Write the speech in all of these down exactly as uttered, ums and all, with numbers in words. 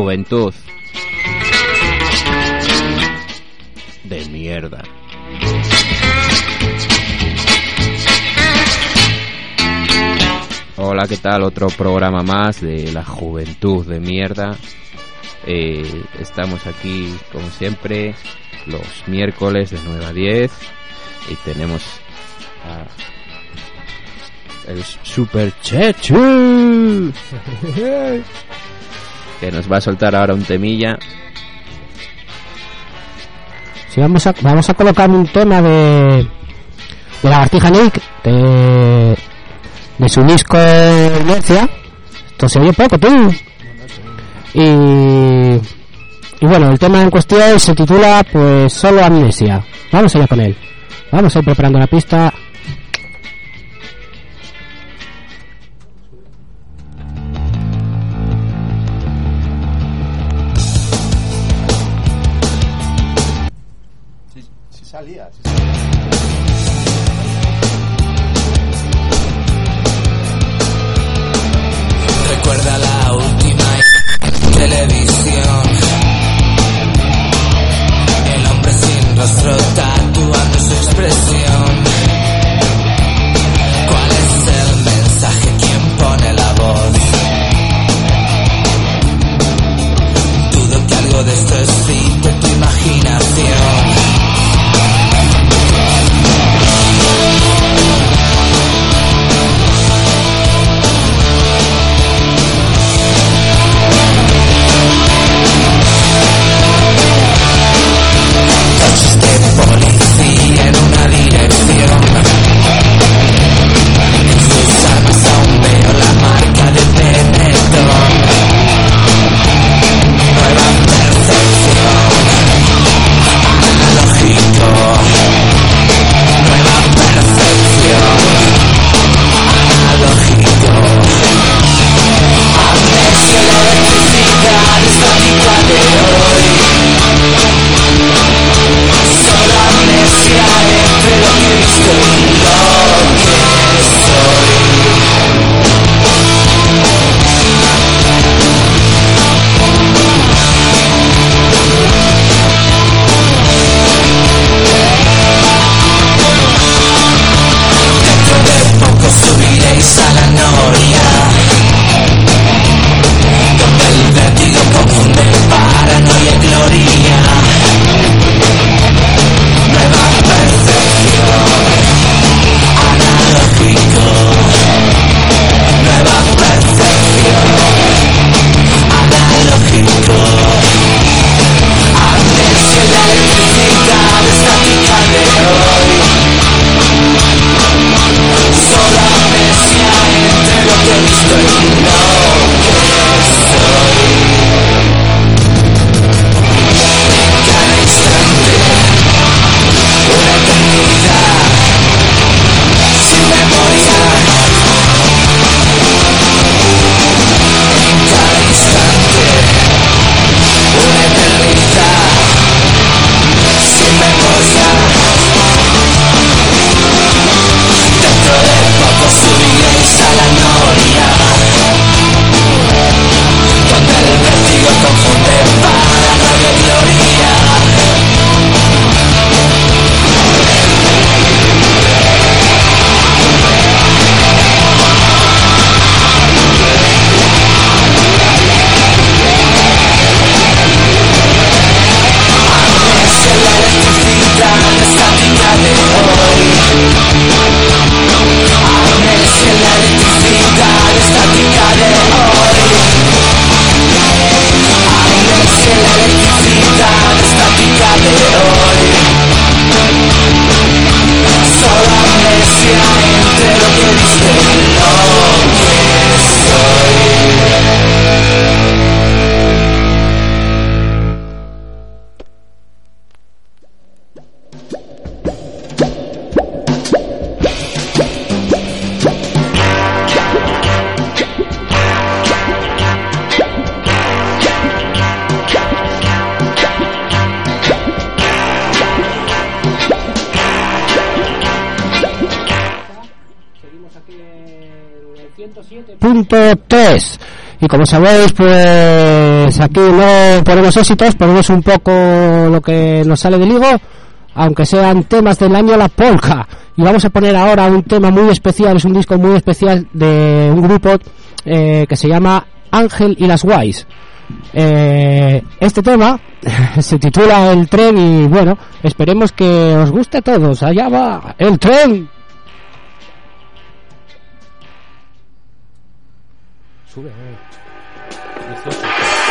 juventud de mierda. Hola, ¿qué tal? Otro programa más de la juventud de mierda. Eh, estamos aquí, como siempre, los miércoles de nueve a diez y tenemos a el Super Chechu que nos va a soltar ahora un temilla. Sí, vamos a, vamos a colocar un tema de de Lagartija Nick de, de su disco Inercia. Esto se oye poco, tú. Y, y bueno, el tema en cuestión se titula pues Solo Amnesia. Vamos allá con él. Vamos a ir preparando la pista. Sí, sí salía, sí salía. Recuerda la última televisión, el hombre sin rostro tatuando su expresión. ¿Cuál es el mensaje? ¿Quién pone la voz? Dudo que algo de esto es fit de tu imaginación. Policía en una dirección. En sus armas aún veo la marca de Benetton. Nueva percepción, analógico. Nueva percepción, analógico. Amnesia, la electricidad estática de hoy. Solo amnesia entre lo que he visto y lo que soy. Dentro de poco subiréis a la noria, donde el vértigo confunde paranoia y gloria. Nueva percepción, analógico. Nueva percepción, analógico. Amnesia, la electricidad estática de hoy. Solo amnesia entre lo que he visto y lo que soy. Cada instante una eternidad sin memoria. En cada instante una eternidad sin memoria. Dentro de poco subiréis a la noria, donde el vértigo confunde paranoia y gloria. Amnesia, la electricidad estática de hoy. Amnesia, la electricidad estática de hoy. Amnesia, la electricidad estática de hoy. Solo amnesia entre lo que viste y lo que soy. Punto tres. Y como sabéis, pues aquí no ponemos éxitos, ponemos un poco lo que nos sale del higo, aunque sean temas del año La Polka. Y vamos a poner ahora un tema muy especial, es un disco muy especial de un grupo eh, que se llama Ángel y las Guays. Eh, este tema se titula El Tren y bueno, esperemos que os guste a todos. Allá va el tren. Sube, eh. dieciocho.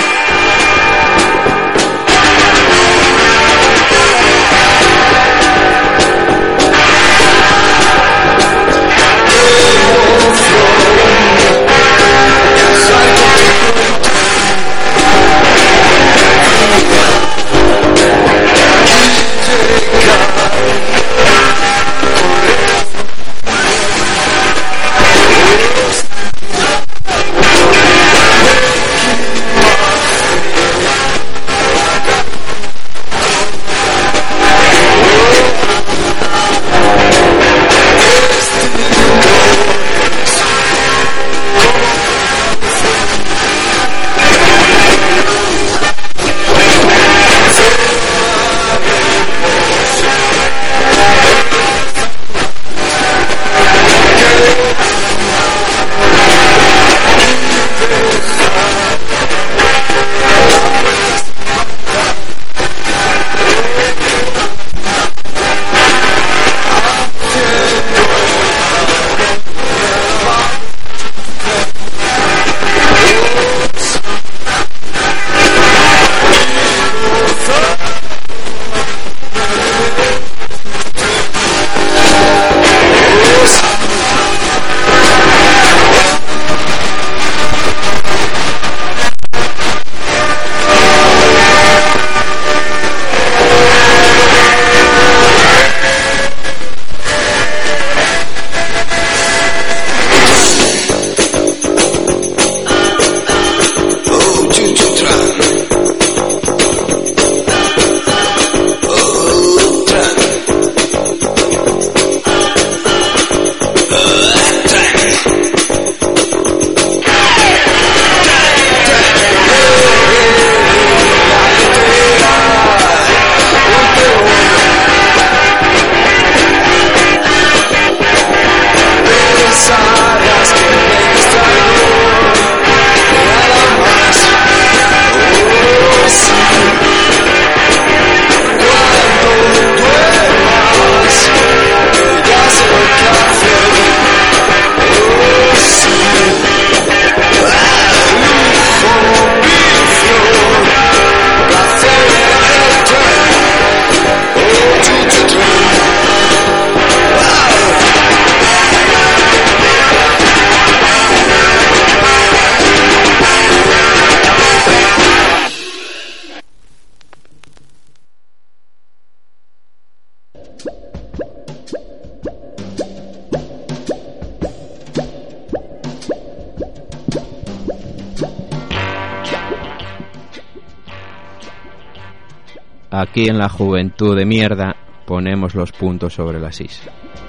Aquí en la juventud de mierda ponemos los puntos sobre las is.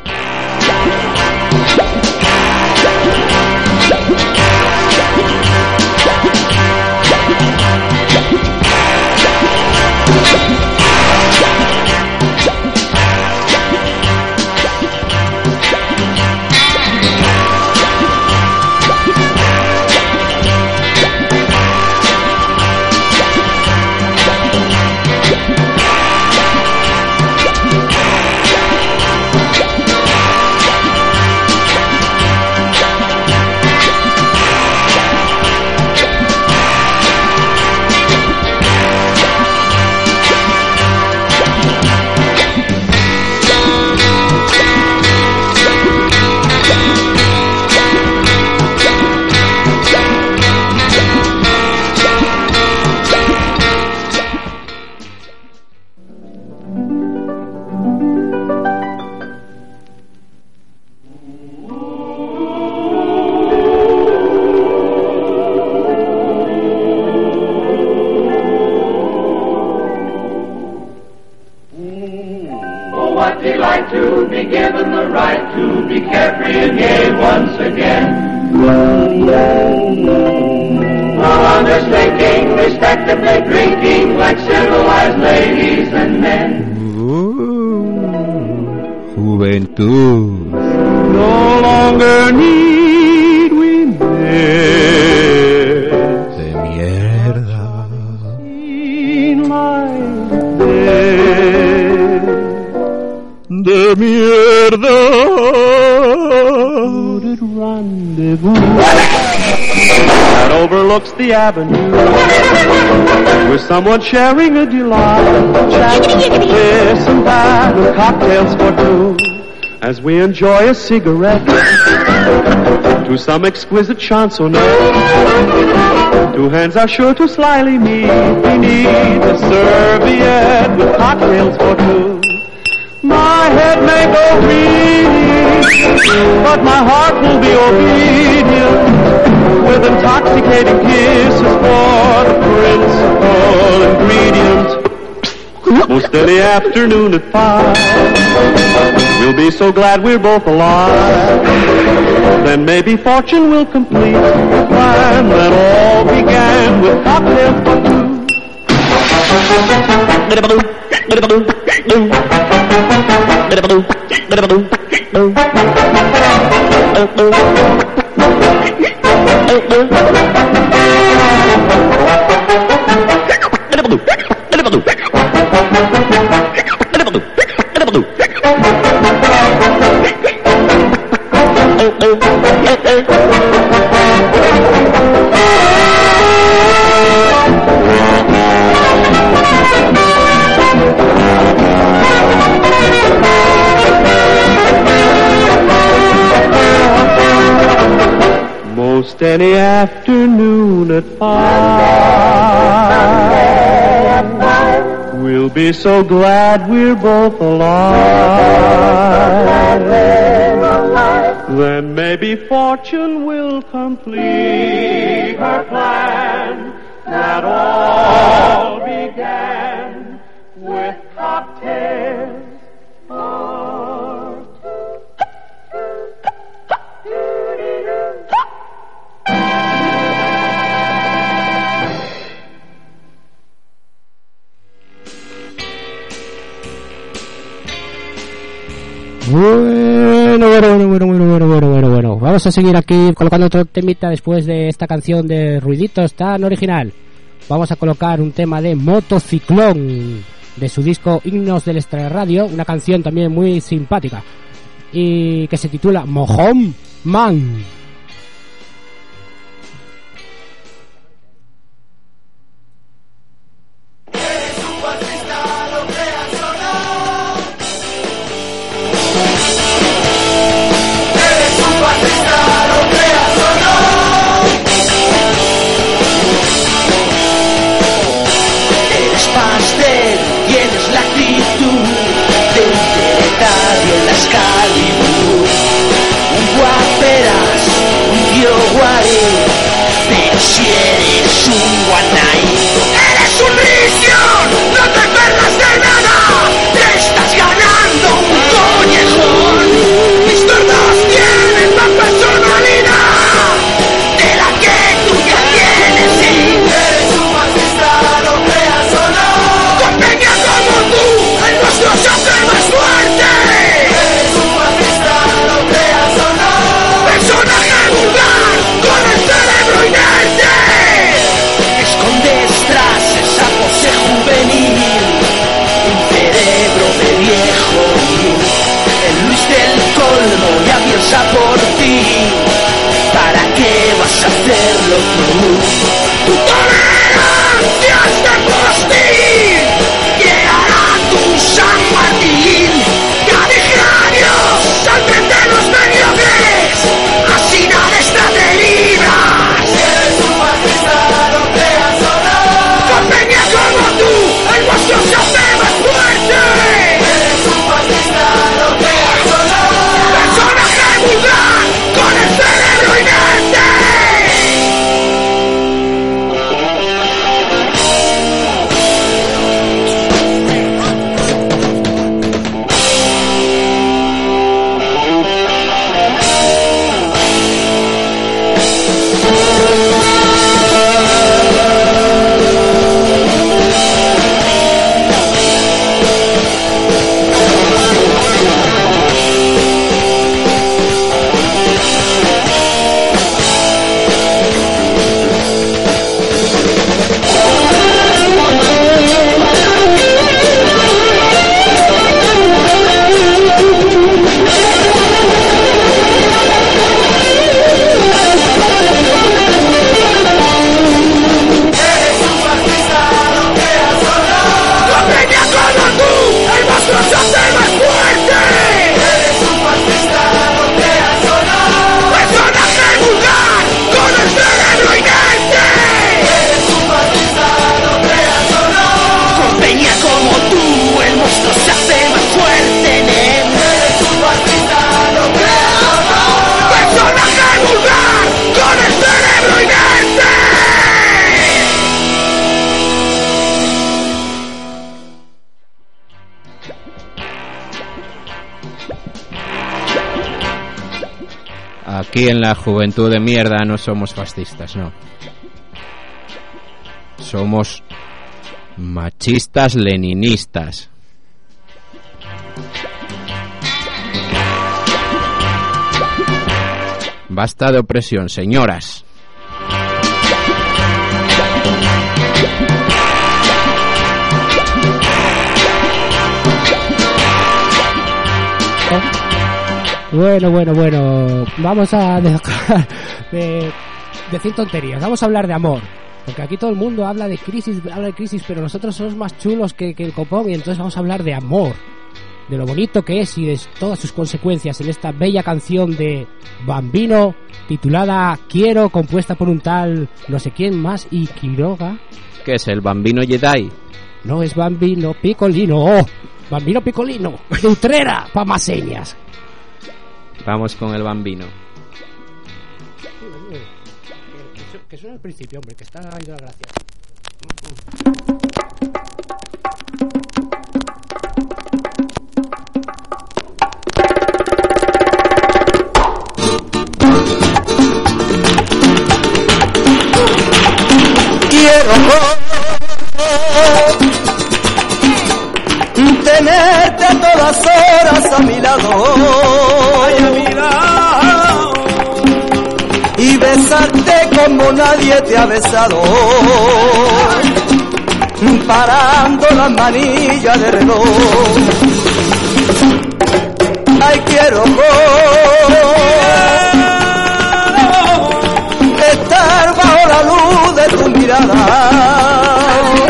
To be given the right to be carefree and gay once again. promise making, respectably drinking like civilized ladies and men. Juventud. No longer need we miss De mierda. in like this. De mierda. Wooded rendezvous that overlooks the avenue, with someone sharing a delight, chat this and that, with cocktails for two, as we enjoy a cigarette to some exquisite chansonette. Two hands are sure to slyly meet beneath a serviette with cocktails for two. My head may go green, but my heart will be obedient, with intoxicating kisses for the principal ingredient. Most any afternoon at five, we'll be so glad we're both alive. Then maybe fortune will complete the plan that all began with cocktails for two. Most any afternoon at five, we'll be so glad we're both alive. Then maybe fortune will complete her plan that all began with cocktails for two. Bueno, bueno, bueno, bueno, bueno, bueno, bueno, bueno, bueno. Vamos a seguir aquí colocando otro temita después de esta canción de ruiditos tan original. Vamos a colocar un tema de Motociclón de su disco Himnos del Extrarradio, una canción también muy simpática y que se titula Mojón Man. Pero si eres un guanay, eres un misión, no te perdas de nada, te estás ganando un collejón. Mis tordos tienen más personalidad de la que tú ya tienes, sí. Eres un fascista, lo creas o no, con peña como tú, el nuestro se hace más fuerte. Eres un fascista, lo creas o no, personaje vulgar, con el cerebro inerte. Escondes tras esa pose juvenil un cerebro de viejo. El Luis del colmo ya piensa por ti. ¿Para qué vas a hacerlo tú? Tu tolerancia es de postín, llegará tu San Martín. Caligranios al frente de los mediocres, así nadie está de libras. Eres un fascista, lo creas o no, con peña como tú, el vuestro se hace más fuerte. Eres un fascista, lo creas o no, personaje vulgar, con el cerebro inerte. Aquí en la juventud de mierda no somos fascistas, no. Somos machistas leninistas. Basta de opresión, señoras. Bueno, bueno, bueno. Vamos a dejar de decir tonterías. Vamos a hablar de amor. Porque aquí todo el mundo habla de crisis, habla de crisis, pero nosotros somos más chulos que, que el copón, y entonces vamos a hablar de amor. De lo bonito que es y de todas sus consecuencias en esta bella canción de Bambino titulada Quiero, compuesta por un tal no sé quién más y Quiroga. ¿Qué es el Bambino Jedi? No es Bambino Piccolino, oh, Bambino Piccolino de Utrera, pa' más señas. Vamos con el Bambino. Que, que suena al principio, hombre, que está ahí de la gracia. Quiero tenerte a todas horas a mi lado, ay, a mi lado, y besarte como nadie te ha besado, parando las manillas de reloj. Ay, quiero estar bajo la luz de tu mirada.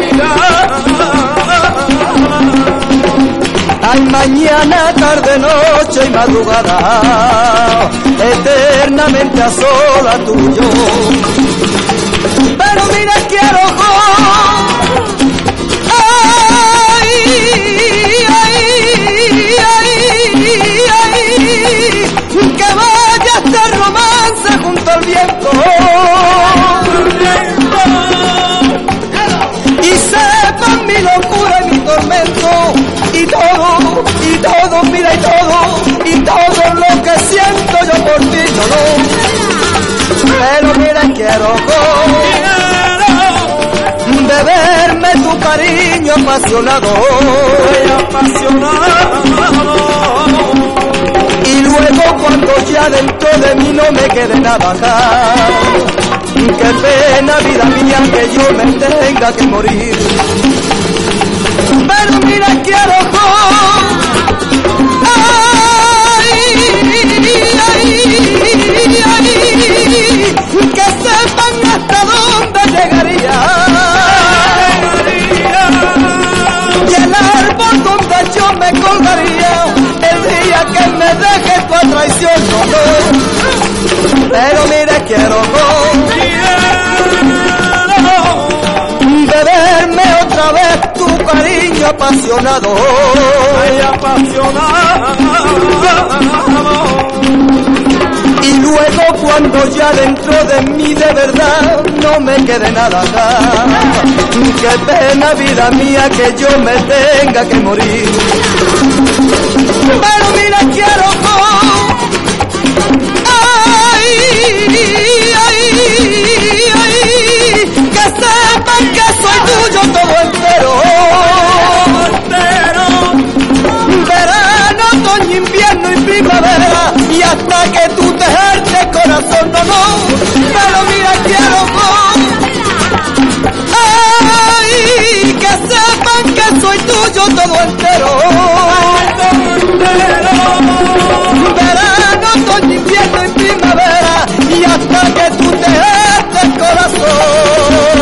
Ay, mañana, tarde, noche y madrugada, eternamente a sola tú y yo. Pero mira, quiero ay, ay, ay, ay, que vaya este romance junto al viento. Y sepan mi locura y mi tormento, y todo, y todo, mira, y todo, y todo lo que siento yo por ti, no, no. Pero mira, quiero beberme tu cariño apasionado, apasionado. Y luego cuando ya dentro de mí no me quede nada acá, qué pena, vida mía, que yo me tenga que morir. Pero mira, quiero ay, ay, ay, que sepan hasta dónde llegaría, y el árbol donde yo me colgaría el día que me deje tu traición, no, no. Pero mira, quiero beberme otra vez tu cariño apasionado, ay, apasionado. Y luego cuando ya dentro de mí de verdad no me quede nada acá, qué pena, vida mía, que yo me tenga que morir. Pero mira, quiero ay, ay, ay, que sepan que soy tuyo todo entero, verano, otoño, invierno y primavera, y hasta que tú te hartes corazón, no, no. Pero mira, quiero ay, que sepan que soy tuyo todo entero, verano, otoño, invierno y primavera, y hasta que tú te hartes corazón.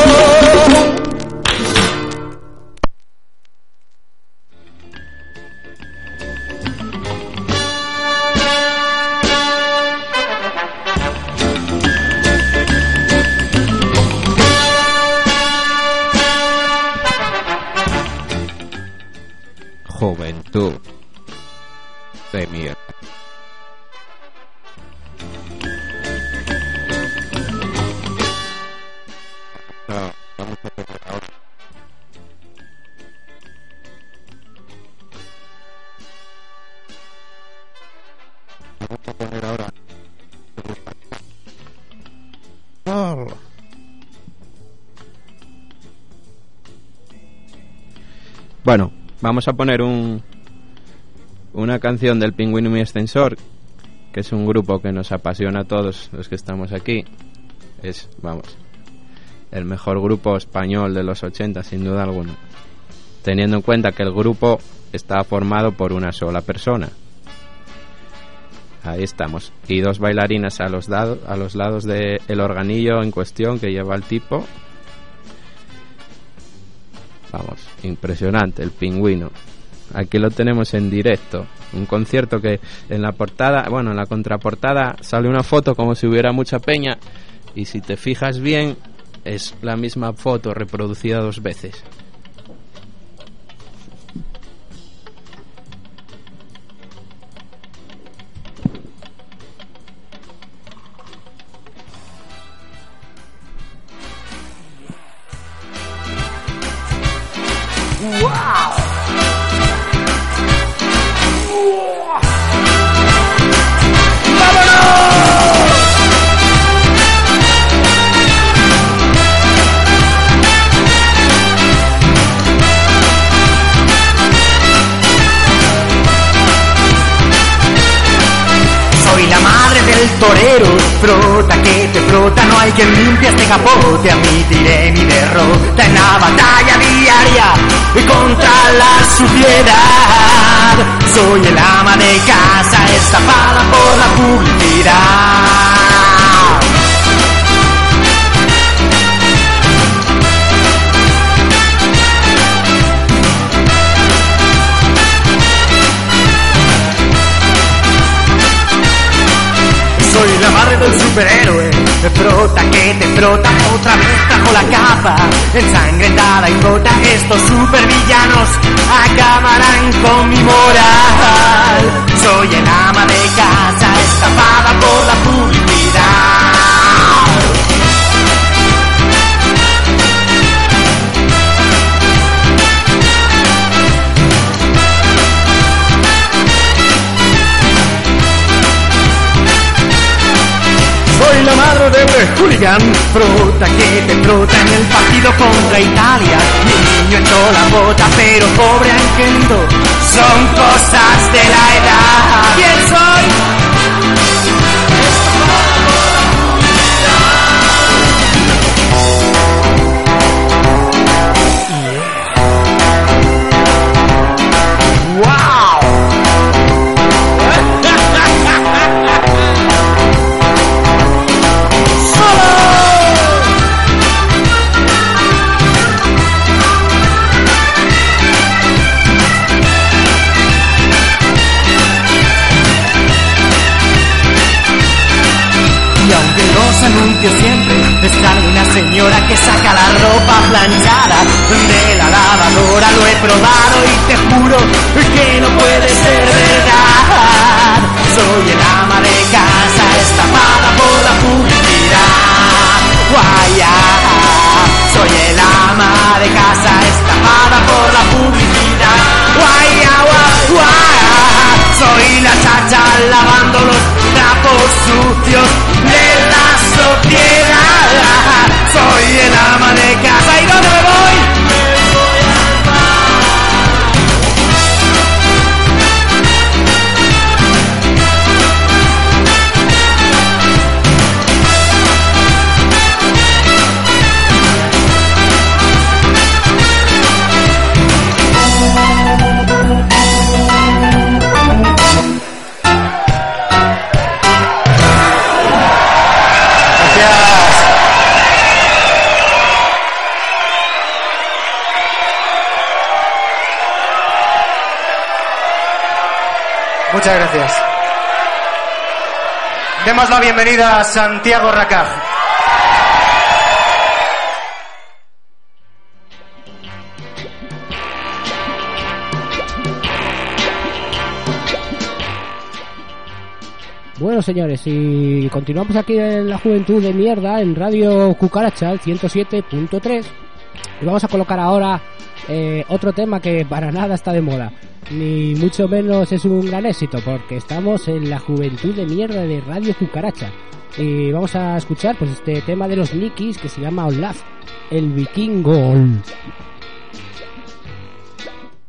Juventud de mierda. No, vamos a poner ahora. Vamos a poner ahora Bueno, vamos a poner un una canción del Pingüino y mi Ascensor, que es un grupo que nos apasiona a todos los que estamos aquí. Es, vamos, el mejor grupo español de los ochenta, sin duda alguna, teniendo en cuenta que el grupo está formado por una sola persona. Ahí estamos, y dos bailarinas a los, dado, a los lados del organillo en cuestión que lleva el tipo. Vamos, impresionante, el Pingüino. Aquí lo tenemos en directo. Un concierto que en la portada, bueno, en la contraportada sale una foto como si hubiera mucha peña, y si te fijas bien es la misma foto reproducida dos veces. Torero, frota que te frota, no hay quien limpie este capote, admitiré mi derrota en la batalla diaria contra la suciedad. Soy el ama de casa, estafada por la publicidad. Soy la madre del superhéroe, de frota que te frota, otra vez trajo la capa, ensangrentada y rota. Estos supervillanos acabarán con mi moral. Soy el ama de casa, estafada por la publicidad. Soy la madre de un hooligan, frota que te frota en el partido contra Italia. Mi niño echó la bota, pero pobre angelito, son cosas de la edad. ¿Quién soy? Anuncio siempre sale una señora que saca la ropa planchada de la lavadora. Lo he probado y te juro que no puede ser verdad. Soy el ama de casa, estafada por la publicidad. Guaya, soy el ama de casa, estafada por la publicidad. Guaya, guaya, guaya, soy la chacha lavando los trapos sucios de la sociedad. Soy el ama de casa y ¿dónde me voy? Me voy al bar. Muchas gracias. Demos la bienvenida a Santiago Racaj. Bueno, señores, y continuamos aquí en la juventud de mierda en Radio Cucaracha, el ciento siete punto tres. Y vamos a colocar ahora eh, otro tema que para nada está de moda, ni mucho menos es un gran éxito, porque estamos en la juventud de mierda de Radio Cucaracha. Y vamos a escuchar pues este tema de los Nikis que se llama Olaf, el vikingo.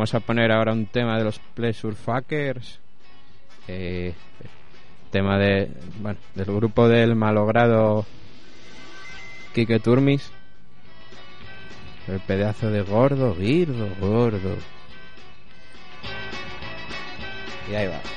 vamos a poner ahora un tema de los Pleasure Fuckers, eh, tema de, bueno, del grupo del malogrado Quique Turmis, el pedazo de gordo, guirdo, gordo. Y ahí va.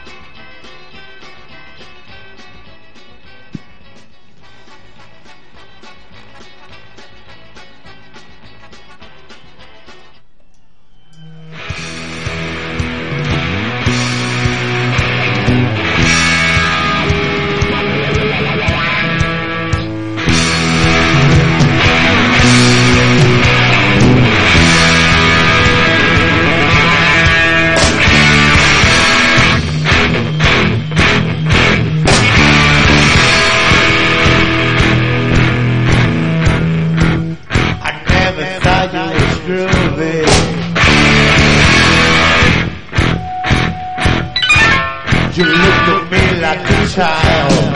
You looked at me like a child.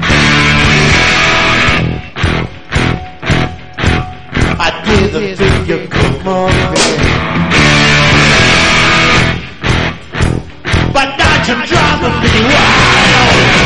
I didn't think you could move me, but now you're driving me wild.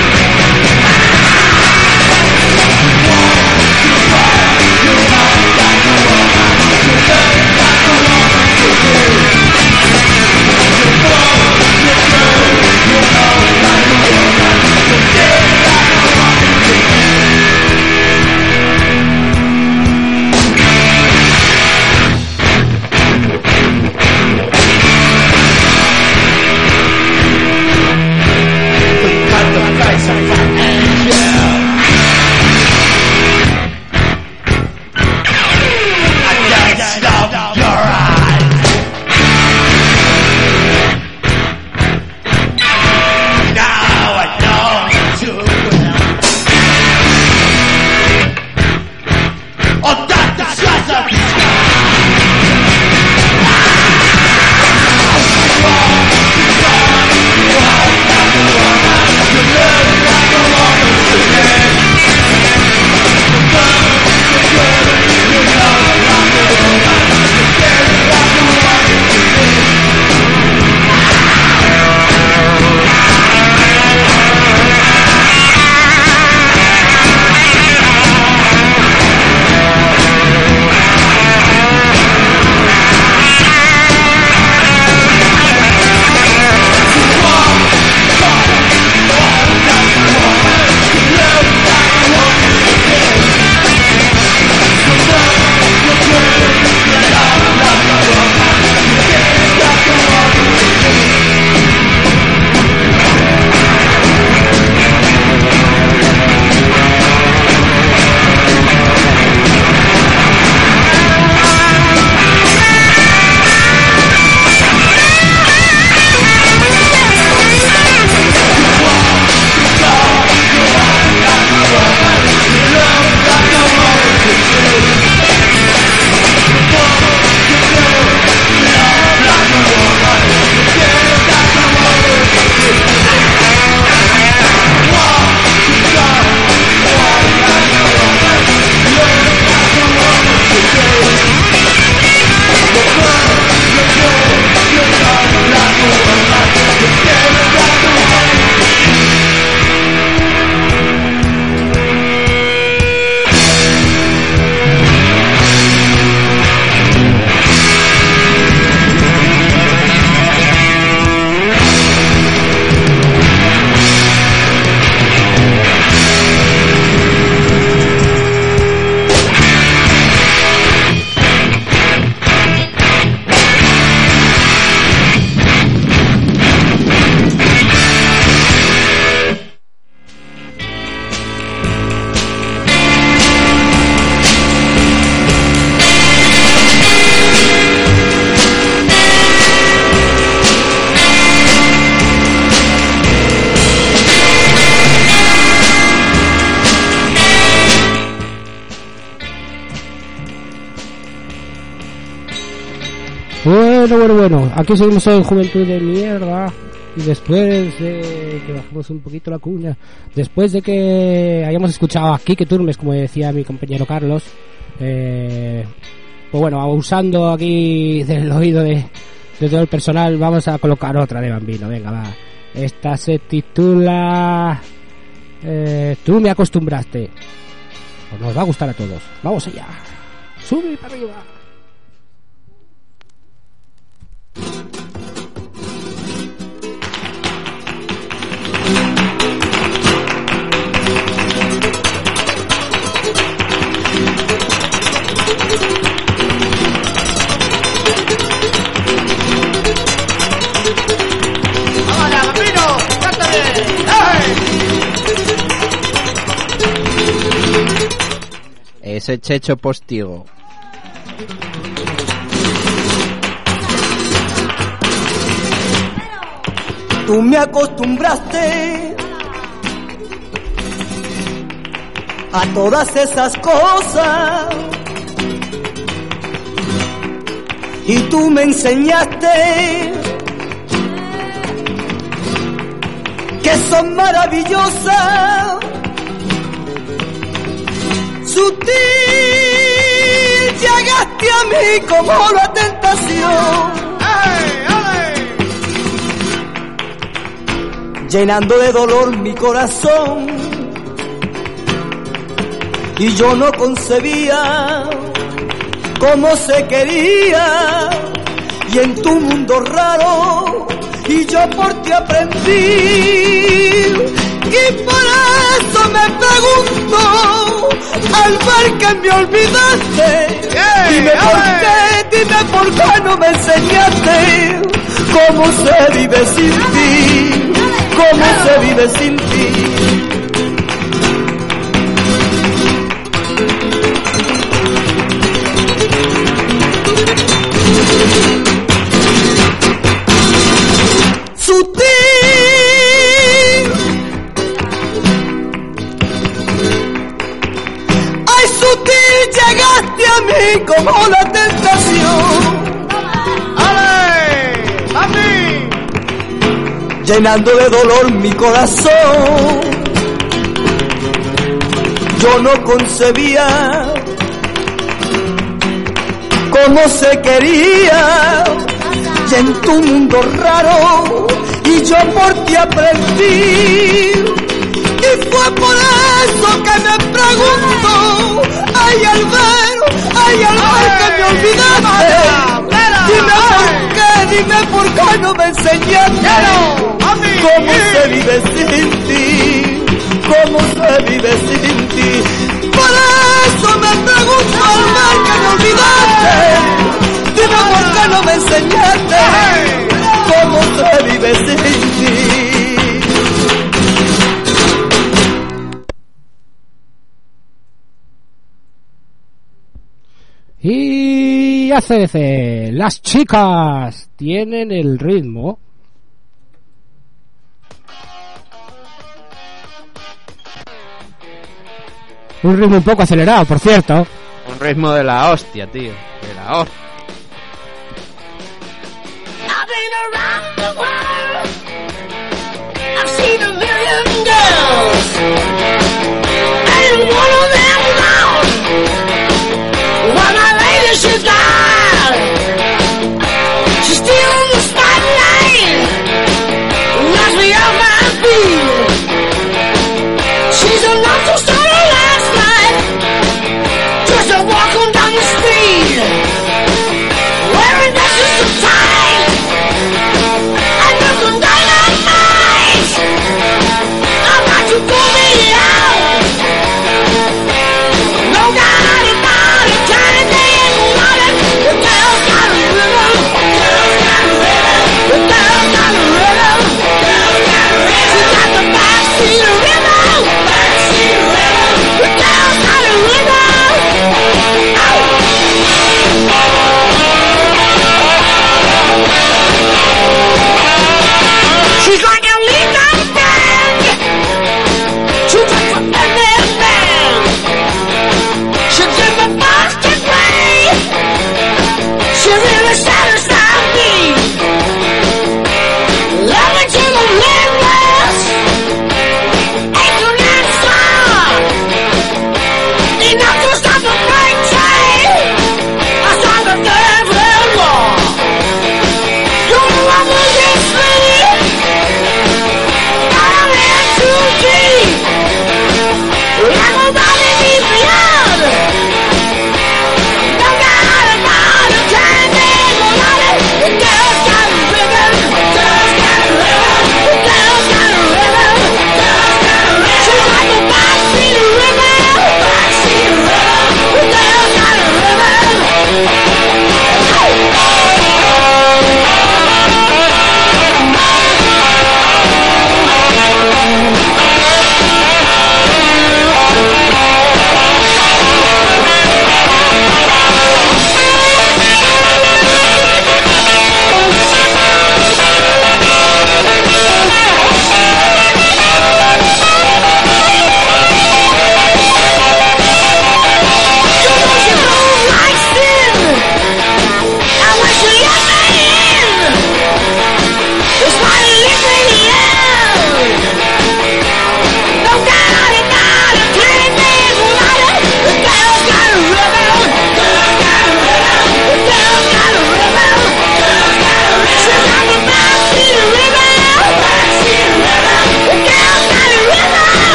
Bueno, bueno, bueno, aquí seguimos en Juventud de Mierda. Y después de que bajemos un poquito la cuña, después de que hayamos escuchado a Quique Turmes, como decía mi compañero Carlos, eh, pues bueno, abusando aquí del oído de, de todo el personal, vamos a colocar otra de Bambino. Venga, va. Esta se titula eh, Tú me acostumbraste. Pues nos va a gustar a todos. Vamos allá. Sube para arriba. ¡Hola, Bambino! ¡Cántame! Ese Checho Postigo. Tú me acostumbraste a todas esas cosas y tú me enseñaste que son maravillosas. Sutil llegaste a mí como la tentación. Llenando de dolor mi corazón, y yo no concebía cómo se quería, y en tu mundo raro, y yo por ti aprendí, y por eso me pregunto, al ver que me olvidaste, dime por qué, dime por qué no me enseñaste cómo se vive sin ti. ¿Cómo se vive sin ti? Sutil, ay sutil llegaste a mí como la tentación. ¡Ale! ¡A mí! Llenando de dolor mi corazón, yo no concebía cómo se quería, y en tu mundo raro, y yo por ti aprendí, y fue por eso que me pregunto, ay al ver, ay al ver que me olvidaste, dime por qué, dime por qué no me enseñaste cómo se vive sin ti, cómo se vive sin ti. Por eso me pregunto al ver que me olvidaste, dime por qué no me enseñaste cómo se vive sin ti. Y A C D C, las chicas tienen el ritmo. Un ritmo un poco acelerado, por cierto. Un ritmo de la hostia, tío. De la hostia. I've been around the world. I've seen a million girls. Ain't one of them around. Why my lady, she's gone. She's still in the spotlight. Knocks me off my feet. She's a not so starter last night. Just a walking down the street. Wearing dresses so tight. I look on dynamite. I'm about to pull me out.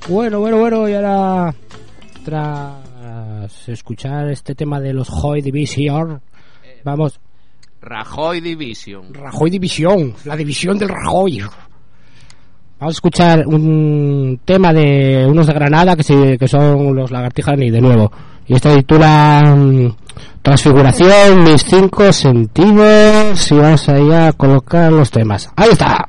Bueno, bueno, bueno, y ahora tras escuchar este tema de los Joy Division, vamos. Rajoy Division. Rajoy Division, la división del Rajoy. Vamos a escuchar un tema de unos de Granada que, se, que son los Lagartijas Nick de nuevo. Y esto titula um, Transfiguración, mis cinco sentidos. Y vamos ahí a colocar los temas. ¡Ahí está!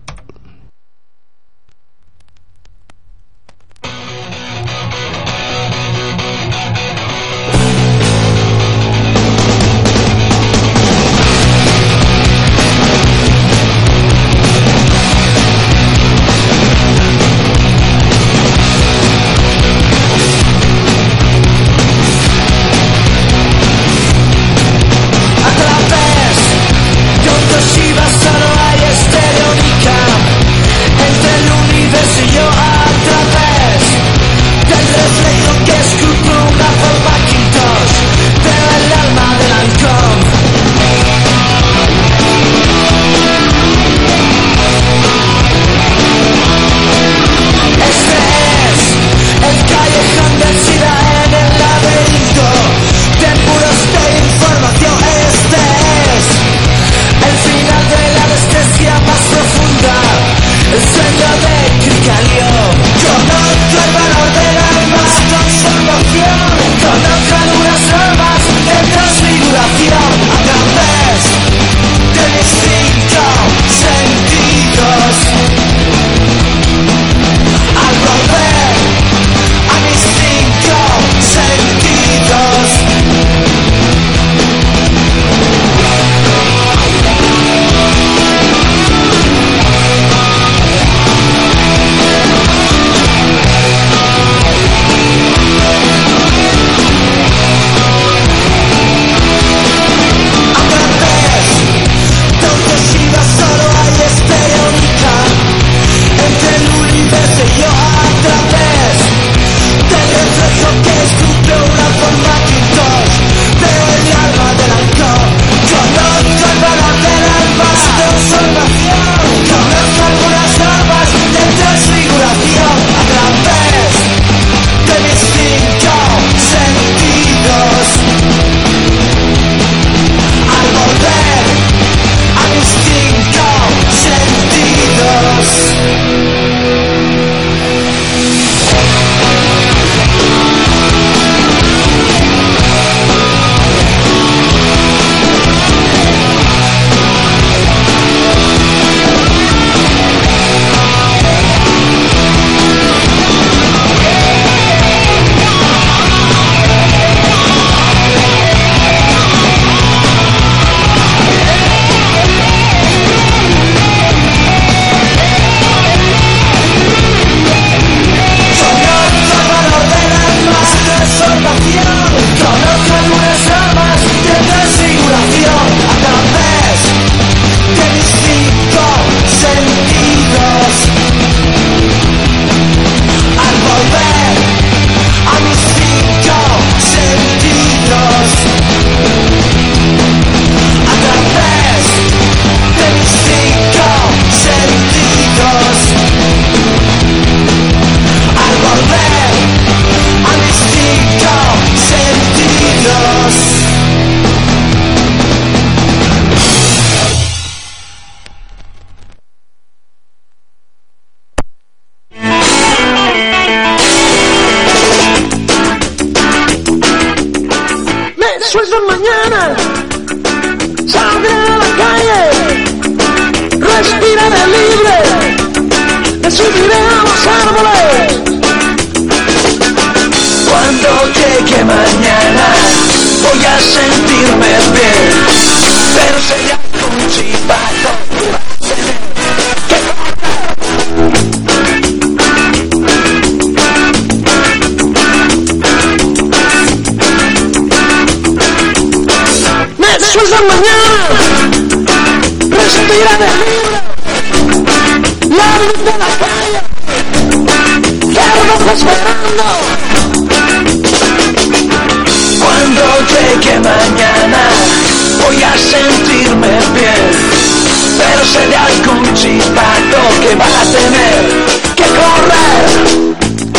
Cuando llegue mañana voy a sentirme bien, pero sé de algún chivato que va a tener que correr.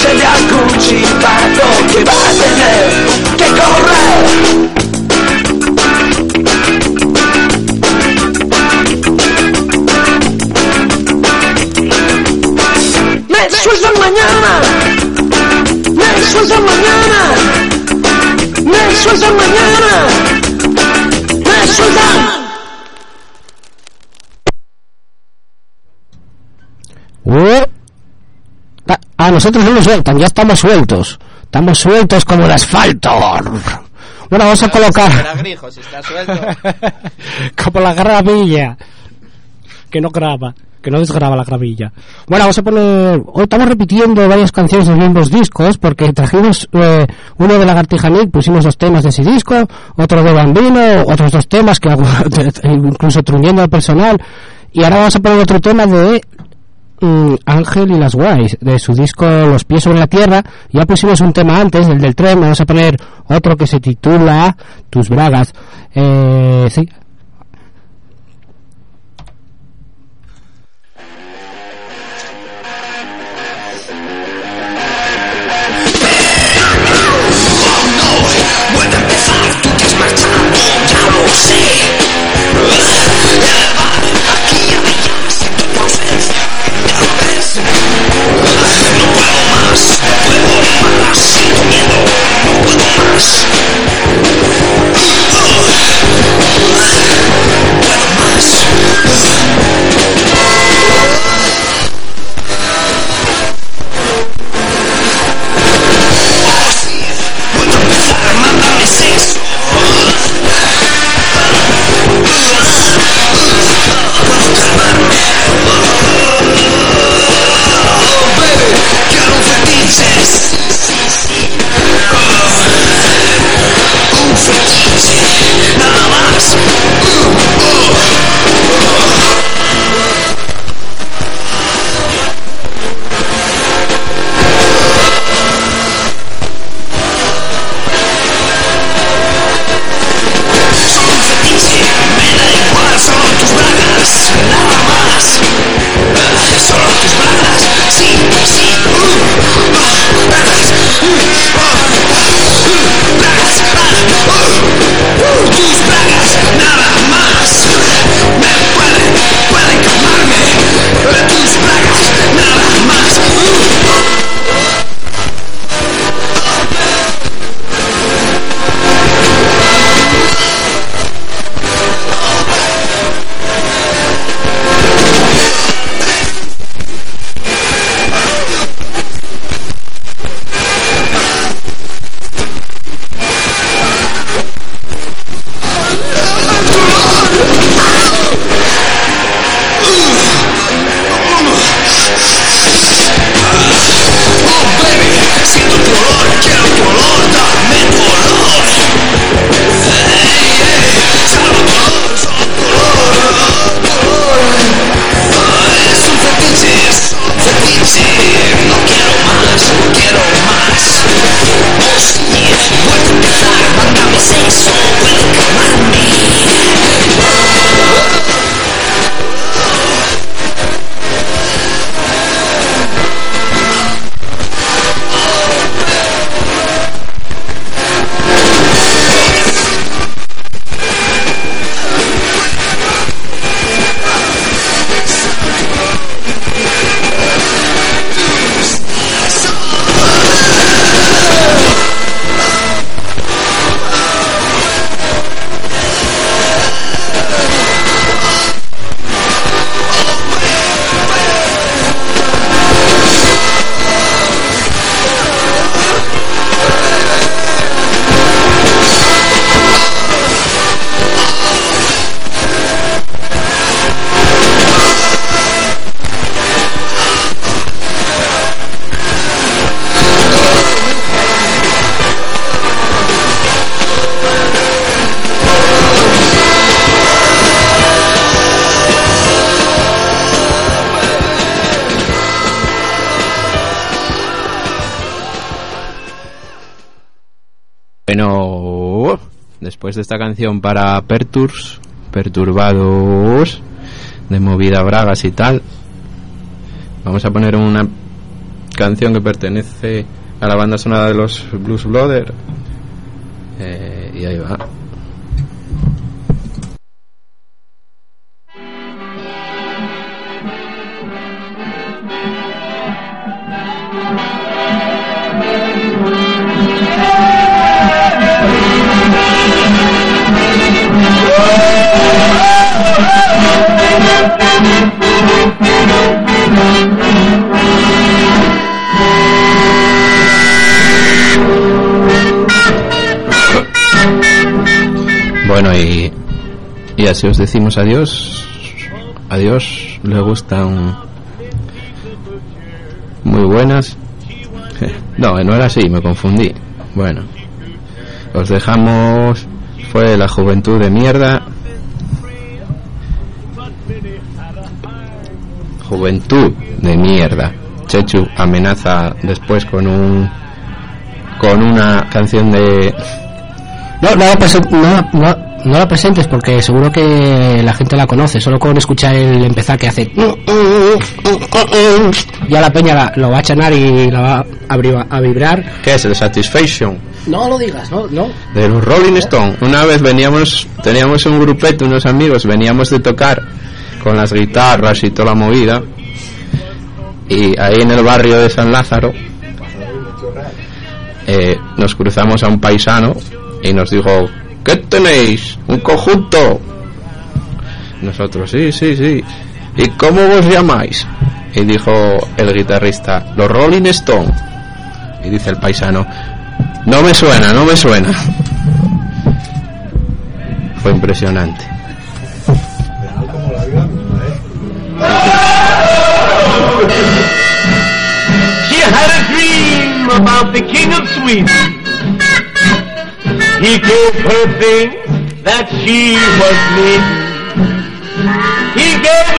de algún chivato que va a tener que correr. Me sueltan mañana, me sueltan mañana, me sueltan mañana, me sueltan. Uh. A nosotros no nos sueltan, ya estamos sueltos. Estamos sueltos como el asfalto. Bueno, vamos a colocar... Era grijo, si está suelto. Como la gravilla. Que no graba, que no desgraba la gravilla. Bueno, vamos a poner... Hoy estamos repitiendo varias canciones de los mismos discos, porque trajimos eh, uno de Lagartija Nick, pusimos dos temas de ese disco, otro de Bambino, otros dos temas que incluso truñendo al personal. Y ahora vamos a poner otro tema de... Ángel y las Guays, de su disco Los pies sobre la tierra. Ya pusimos un tema antes, el del tren. Vamos a poner otro que se titula Tus bragas. Eh, sí. Bueno, después de esta canción para Perturs, perturbados, de movida bragas y tal, vamos a poner una canción que pertenece a la banda sonora de los Blues Brothers. Eh, y ahí va. Bueno, y, y así os decimos adiós. Adiós, le gustan muy buenas. No, no era así, me confundí. Bueno, os dejamos. Fue La Juventud de Mierda. Juventud de Mierda. Chechu amenaza después con un con una canción de... No, no la, presen- no, no, no la presentes porque seguro que la gente la conoce. Solo con escuchar el empezar que hace... Ya la peña la, lo va a chanar y la va a, vibra- a vibrar. ¿Qué es? El Satisfaction. No lo digas, no, no. De los Rolling Stones. Una vez veníamos, teníamos un grupete, unos amigos, veníamos de tocar con las guitarras y toda la movida. Y ahí en el barrio de San Lázaro eh, nos cruzamos a un paisano y nos dijo: ¿qué tenéis? ¿Un conjunto? Nosotros, sí, sí, sí. ¿Y cómo vos llamáis? Y dijo el guitarrista: los Rolling Stones. Y dice el paisano: no me suena, no me suena. Fue impresionante. She had a dream about the king of Sweden. He gave her things that she was needing. He gave